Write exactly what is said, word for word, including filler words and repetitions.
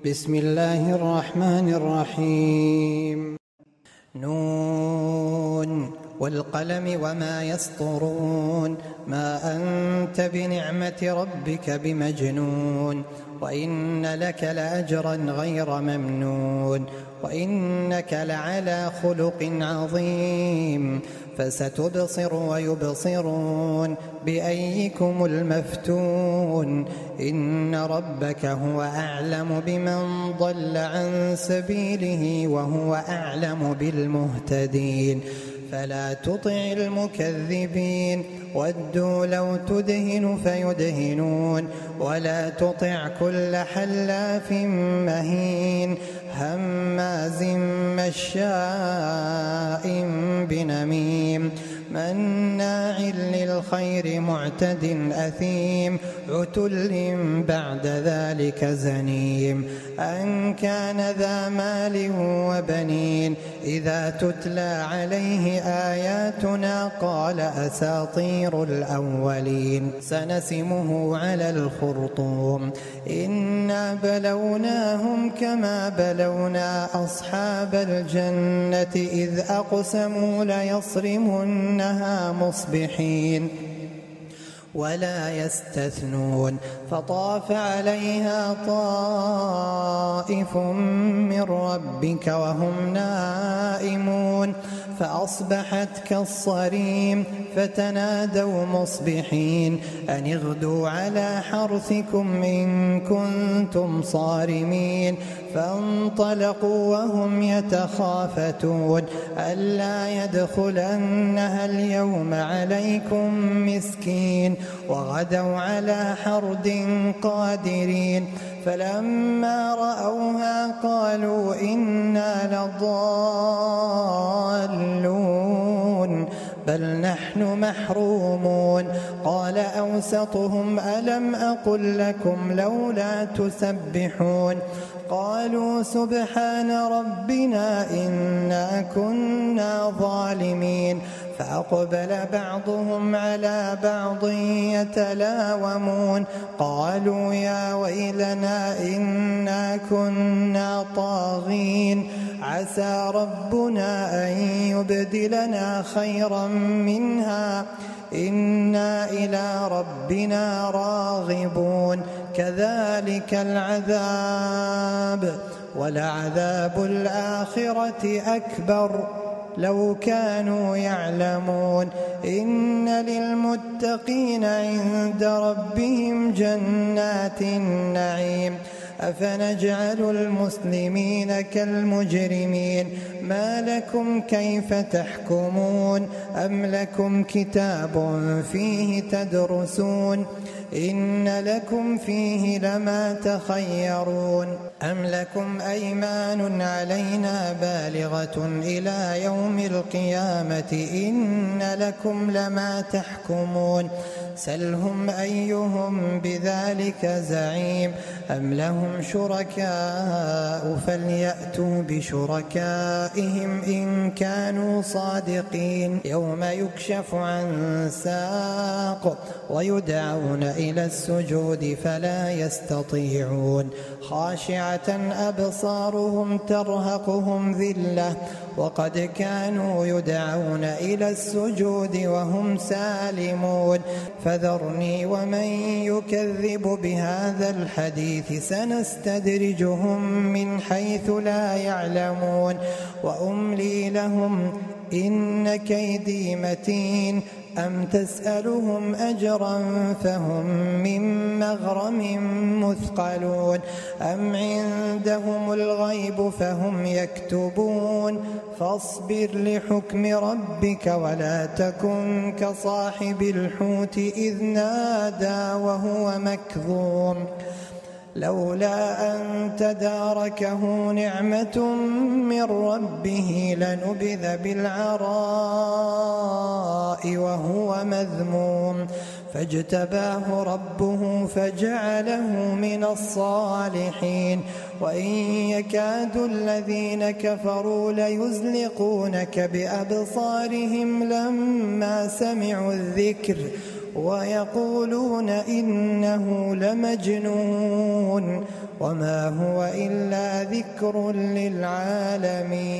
بسم الله الرحمن الرحيم. نون والقلم وما يسطرون، ما أنت بنعمة ربك بمجنون، وإن لك لأجرا غير ممنون، وإنك لعلى خلق عظيم. فستبصر ويبصرون بأيكم المفتون. إن ربك هو أعلم بمن ضل عن سبيله وهو أعلم بالمهتدين. فلا تطع المكذبين، ودوا لو تدهن فيدهنون، ولا تطع كل حلاف مهين هماز مشاء بنميم مناع للخير معتد أثيم عتل بعد ذلك زنيم. أن كان ذا مال وبنين إذا تتلى عليه آياتنا قال أساطير الأولين. سنسمه على الخرطوم. إنا بلوناهم كما بلونا أصحاب الجنة إذ أقسموا ليصرمنها مصبحين ولا يستثنون. فطاف عليها طائف من ربك وهم نائمون فأصبحت كالصريم. فتنادوا مصبحين أن اغدوا على حرثكم إن كنتم صارمين. فانطلقوا وهم يتخافتون ألا يدخلنها اليوم عليكم مسكين. وغدوا على حرد قادرين. فلما رأوها قالوا إنا لضالون بل نحن محرومون. قال أوسطهم ألم أقل لكم لولا تسبحون. قالوا سبحان ربنا إنا كنا ظالمين. فأقبل بعضهم على بعض يتلاومون قالوا يا ويلنا إنا كنا طاغين عسى ربنا أن يبدلنا خيرا منها إنا إلى ربنا راغبون. كذلك العذاب ولعذاب الآخرة أكبر لو كانوا يعلمون. إن للمتقين عند ربهم جنات النعيم. أفنجعل المسلمين كالمجرمين ما لكم كيف تحكمون أم لكم كتاب فيه تدرسون إن لكم فيه لما تخيرون أم لكم أيمان علينا بالغة إلى يوم القيامة إن لكم لما تحكمون. سلهم أيهم بذلك زعيم أم لهم شركاء فليأتوا بشركائهم إن كانوا صادقين. يوم يكشف عن ساق ويدعون إلى السجود فلا يستطيعون. خاشعة أبصارهم ترهقهم ذلة وقد كانوا يدعون إلى السجود وهم سالمون. فذرني ومن يكذب بهذا الحديث سنستدرجهم من حيث لا يعلمون وأملي لهم إن كيدي متين. أم تسألهم أجرا فهم من مغرم مثقلون أم عندهم الغيب فهم يكتبون. فاصبر لحكم ربك ولا تكن كصاحب الحوت إذ نادى وهو مكظوم لولا أن تداركه نعمة من ربه لنبذ بالعراء وهو مذموم. فاجتباه ربه فجعله من الصالحين. وإن يكاد الذين كفروا ليزلقونك بأبصارهم لما سمعوا الذكر ويقولون إنه لمجنون وما هو إلا ذكر للعالمين.